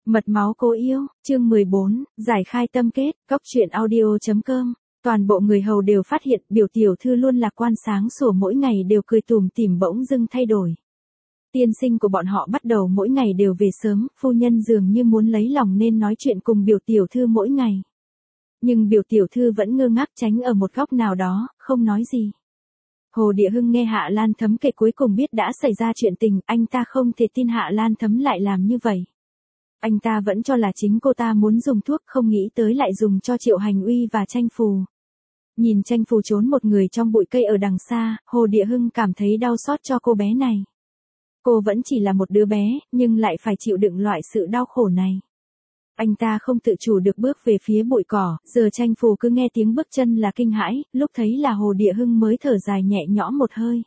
Mật máu cô yêu, chương 14, giải khai tâm kết, góc truyện audio.com. Toàn bộ người hầu đều phát hiện biểu tiểu thư luôn lạc quan sáng sủa mỗi ngày đều cười tủm tỉm bỗng dưng thay đổi. Tiên sinh của bọn họ bắt đầu mỗi ngày đều về sớm, phu nhân dường như muốn lấy lòng nên nói chuyện cùng biểu tiểu thư mỗi ngày. Nhưng biểu tiểu thư vẫn ngơ ngác tránh ở một góc nào đó, không nói gì. Hồ Địa Hưng nghe Hạ Lan Thấm kể cuối cùng biết đã xảy ra chuyện tình, anh ta không thể tin Hạ Lan Thấm lại làm như vậy. Anh ta vẫn cho là chính cô ta muốn dùng thuốc, không nghĩ tới lại dùng cho Triệu Hành Uy và Tranh Phù. Nhìn Tranh Phù trốn một người trong bụi cây ở đằng xa, Hồ Địa Hưng cảm thấy đau xót cho cô bé này. Cô vẫn chỉ là một đứa bé, nhưng lại phải chịu đựng loại sự đau khổ này. Anh ta không tự chủ được bước về phía bụi cỏ, giờ Tranh Phù cứ nghe tiếng bước chân là kinh hãi, lúc thấy là Hồ Địa Hưng mới thở dài nhẹ nhõm một hơi.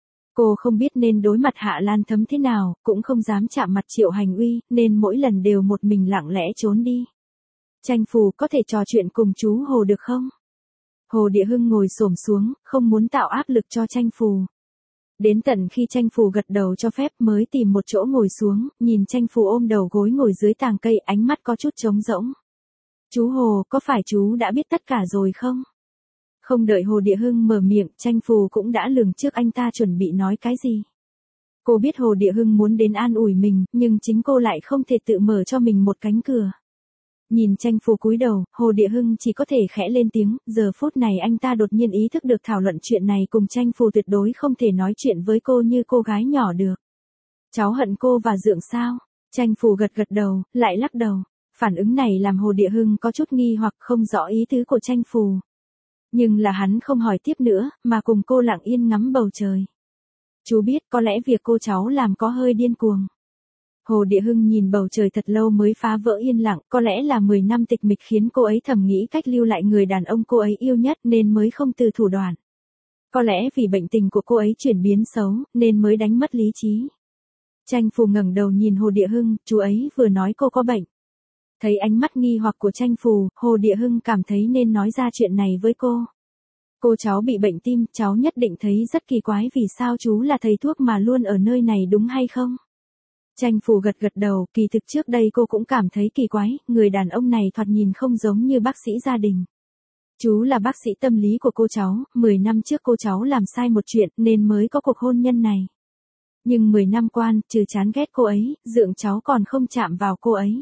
Cô không biết nên đối mặt Hạ Lan Thấm thế nào, cũng không dám chạm mặt Triệu Hành Uy, nên mỗi lần đều một mình lặng lẽ trốn đi. Tranh Phù có thể trò chuyện cùng chú Hồ được không? Hồ Địa Hưng ngồi xổm xuống, không muốn tạo áp lực cho Tranh Phù. Đến tận khi Tranh Phù gật đầu cho phép mới tìm một chỗ ngồi xuống, nhìn Tranh Phù ôm đầu gối ngồi dưới tàng cây, ánh mắt có chút trống rỗng. Chú Hồ, có phải chú đã biết tất cả rồi không? Không đợi Hồ Địa Hưng mở miệng, Tranh Phù cũng đã lường trước anh ta chuẩn bị nói cái gì. Cô biết Hồ Địa Hưng muốn đến an ủi mình, nhưng chính cô lại không thể tự mở cho mình một cánh cửa. Nhìn Tranh Phù cúi đầu, Hồ Địa Hưng chỉ có thể khẽ lên tiếng, giờ phút này anh ta đột nhiên ý thức được thảo luận chuyện này cùng Tranh Phù tuyệt đối không thể nói chuyện với cô như cô gái nhỏ được. Cháu hận cô và Dượng sao? Tranh Phù gật đầu, lại lắc đầu. Phản ứng này làm Hồ Địa Hưng có chút nghi hoặc không rõ ý tứ của Tranh Phù. Nhưng là hắn không hỏi tiếp nữa, mà cùng cô lặng yên ngắm bầu trời. Chú biết có lẽ việc cô cháu làm có hơi điên cuồng. Hồ Địa Hưng nhìn bầu trời thật lâu mới phá vỡ yên lặng, có lẽ là 10 năm tịch mịch khiến cô ấy thầm nghĩ cách lưu lại người đàn ông cô ấy yêu nhất nên mới không từ thủ đoạn. Có lẽ vì bệnh tình của cô ấy chuyển biến xấu, nên mới đánh mất lý trí. Tranh Phù ngẩng đầu nhìn Hồ Địa Hưng, chú ấy vừa nói cô có bệnh. Thấy ánh mắt nghi hoặc của Tranh Phù, Hồ Địa Hưng cảm thấy nên nói ra chuyện này với cô. Cô cháu bị bệnh tim, cháu nhất định thấy rất kỳ quái vì sao chú là thầy thuốc mà luôn ở nơi này đúng hay không? Tranh Phù gật đầu, kỳ thực trước đây cô cũng cảm thấy kỳ quái, người đàn ông này thoạt nhìn không giống như bác sĩ gia đình. Chú là bác sĩ tâm lý của cô cháu, 10 năm trước cô cháu làm sai một chuyện nên mới có cuộc hôn nhân này. Nhưng 10 năm qua, trừ chán ghét cô ấy, Dượng cháu còn không chạm vào cô ấy.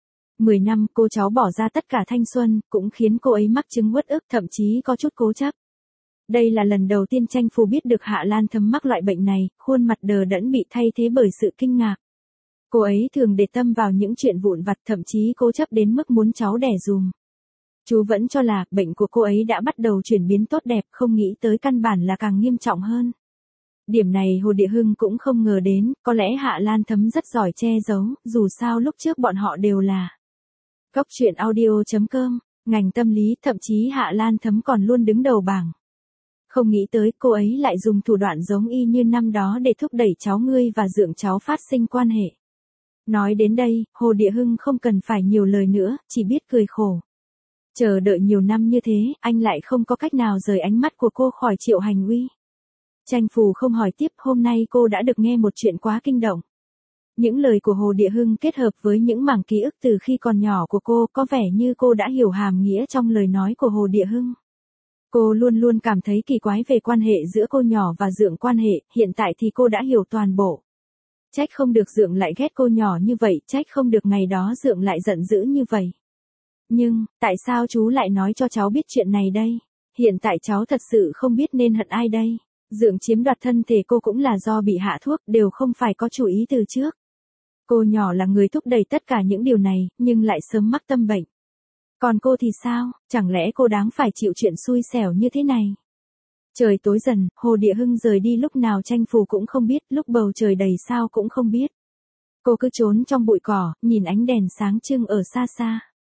10 năm cô cháu bỏ ra tất cả thanh xuân, cũng khiến cô ấy mắc chứng uất ức, thậm chí có chút cố chấp. Đây là lần đầu tiên Tranh Phù biết được Hạ Lan Thấm mắc loại bệnh này, khuôn mặt đờ đẫn bị thay thế bởi sự kinh ngạc. Cô ấy thường để tâm vào những chuyện vụn vặt, thậm chí cố chấp đến mức muốn cháu đẻ dùm. Chú vẫn cho là bệnh của cô ấy đã bắt đầu chuyển biến tốt đẹp, không nghĩ tới căn bản là càng nghiêm trọng hơn. Điểm này Hồ Địa Hưng cũng không ngờ đến, có lẽ Hạ Lan Thấm rất giỏi che giấu, dù sao lúc trước bọn họ đều là góc truyện audio.com, ngành tâm lý, thậm chí Hạ Lan Thấm còn luôn đứng đầu bảng. Không nghĩ tới cô ấy lại dùng thủ đoạn giống y như năm đó để thúc đẩy cháu ngươi và Dượng cháu phát sinh quan hệ. Nói đến đây, Hồ Địa Hưng không cần phải nhiều lời nữa, chỉ biết cười khổ. Chờ đợi nhiều năm như thế, anh lại không có cách nào rời ánh mắt của cô khỏi Triệu Hành Uy. Tranh Phù không hỏi tiếp, hôm nay cô đã được nghe một chuyện quá kinh động. Những lời của Hồ Địa Hưng kết hợp với những mảng ký ức từ khi còn nhỏ của cô, có vẻ như cô đã hiểu hàm nghĩa trong lời nói của Hồ Địa Hưng. Cô luôn luôn cảm thấy kỳ quái về quan hệ giữa cô nhỏ và Dượng quan hệ, hiện tại thì cô đã hiểu toàn bộ. Trách không được Dượng lại ghét cô nhỏ như vậy, trách không được ngày đó Dượng lại giận dữ như vậy. Nhưng, tại sao chú lại nói cho cháu biết chuyện này đây? Hiện tại cháu thật sự không biết nên hận ai đây. Dượng chiếm đoạt thân thể cô cũng là do bị hạ thuốc, đều không phải có chủ ý từ trước. Cô nhỏ là người thúc đẩy tất cả những điều này, nhưng lại sớm mắc tâm bệnh. Còn cô thì sao, chẳng lẽ cô đáng phải chịu chuyện xui xẻo như thế này? Trời tối dần, Hồ Địa Hưng rời đi lúc nào Tranh Phù cũng không biết, lúc bầu trời đầy sao cũng không biết. Cô cứ trốn trong bụi cỏ, nhìn ánh đèn sáng trưng ở xa xa.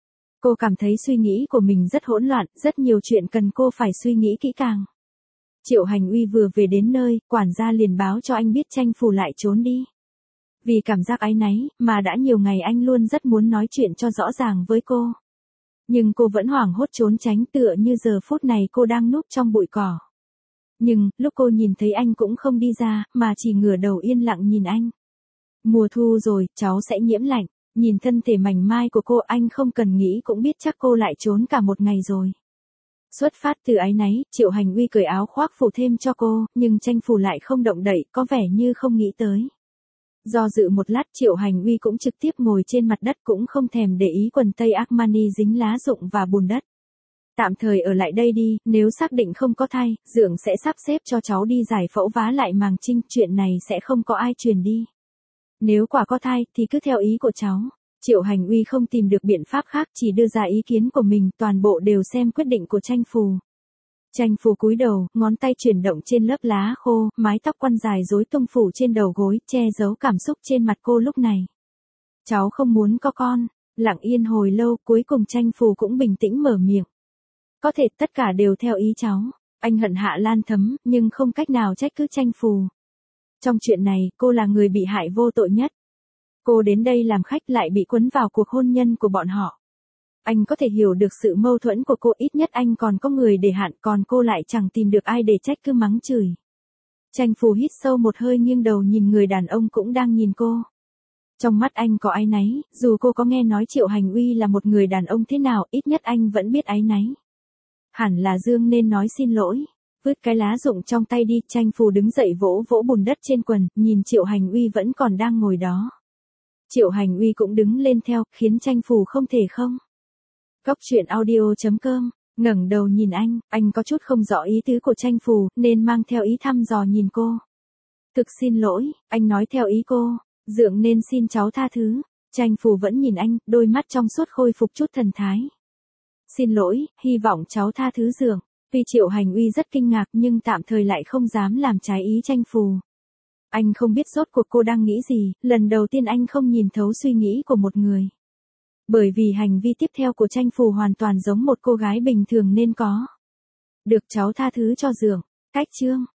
Cô cảm thấy suy nghĩ của mình rất hỗn loạn, rất nhiều chuyện cần cô phải suy nghĩ kỹ càng. Triệu Hành Uy vừa về đến nơi, quản gia liền báo cho anh biết Tranh Phù lại trốn đi. Vì cảm giác áy náy, mà đã nhiều ngày anh luôn rất muốn nói chuyện cho rõ ràng với cô. Nhưng cô vẫn hoảng hốt trốn tránh, tựa như giờ phút này cô đang núp trong bụi cỏ. Nhưng, lúc cô nhìn thấy anh cũng không đi ra, mà chỉ ngửa đầu yên lặng nhìn anh. Mùa thu rồi, cháu sẽ nhiễm lạnh. Nhìn thân thể mảnh mai của cô, anh không cần nghĩ cũng biết chắc cô lại trốn cả một ngày rồi. Xuất phát từ áy náy, Triệu Hành Uy cởi áo khoác phủ thêm cho cô, nhưng Tranh Phù lại không động đậy, có vẻ như không nghĩ tới. Do dự một lát, Triệu Hành Uy cũng trực tiếp ngồi trên mặt đất, cũng không thèm để ý quần tây Armani dính lá rụng và bùn đất. Tạm thời ở lại đây đi, nếu xác định không có thai, Dượng sẽ sắp xếp cho cháu đi giải phẫu vá lại màng trinh, chuyện này sẽ không có ai truyền đi. Nếu quả có thai, thì cứ theo ý của cháu. Triệu Hành Uy không tìm được biện pháp khác, chỉ đưa ra ý kiến của mình, toàn bộ đều xem quyết định của Tranh Phù. Tranh Phù cúi đầu, ngón tay chuyển động trên lớp lá khô, mái tóc quăn dài rối tung phủ trên đầu gối, che giấu cảm xúc trên mặt cô lúc này. Cháu không muốn có con. Lặng yên hồi lâu, cuối cùng Tranh Phù cũng bình tĩnh mở miệng. Có thể tất cả đều theo ý cháu. Anh hận Hạ Lan Thấm, nhưng không cách nào trách cứ Tranh Phù. Trong chuyện này, cô là người bị hại vô tội nhất. Cô đến đây làm khách lại bị cuốn vào cuộc hôn nhân của bọn họ. Anh có thể hiểu được sự mâu thuẫn của cô, ít nhất anh còn có người để hạn, còn cô lại chẳng tìm được ai để trách cứ mắng chửi. Tranh Phù hít sâu một hơi, nghiêng đầu nhìn người đàn ông cũng đang nhìn cô. Trong mắt anh có áy náy, dù cô có nghe nói Triệu Hành Uy là một người đàn ông thế nào, ít nhất anh vẫn biết áy náy. Hẳn là Dương nên nói xin lỗi. Vứt cái lá rụng trong tay đi, Tranh Phù đứng dậy vỗ vỗ bùn đất trên quần, nhìn Triệu Hành Uy vẫn còn đang ngồi đó. Triệu Hành Uy cũng đứng lên theo, khiến Tranh Phù không thể không. Góc truyện audio.com, ngẩng đầu nhìn anh có chút không rõ ý tứ của Tranh Phù, nên mang theo ý thăm dò nhìn cô. Thực xin lỗi, anh nói theo ý cô, Dượng nên xin cháu tha thứ. Tranh Phù vẫn nhìn anh, đôi mắt trong suốt khôi phục chút thần thái. Xin lỗi, hy vọng cháu tha thứ Dượng. Tuy Triệu Hành Uy rất kinh ngạc nhưng tạm thời lại không dám làm trái ý Tranh Phù. Anh không biết rốt cuộc cô đang nghĩ gì, lần đầu tiên anh không nhìn thấu suy nghĩ của một người. Bởi vì hành vi tiếp theo của Tranh Phù hoàn toàn giống một cô gái bình thường nên có. Được cháu tha thứ cho Dượng. Cách chương.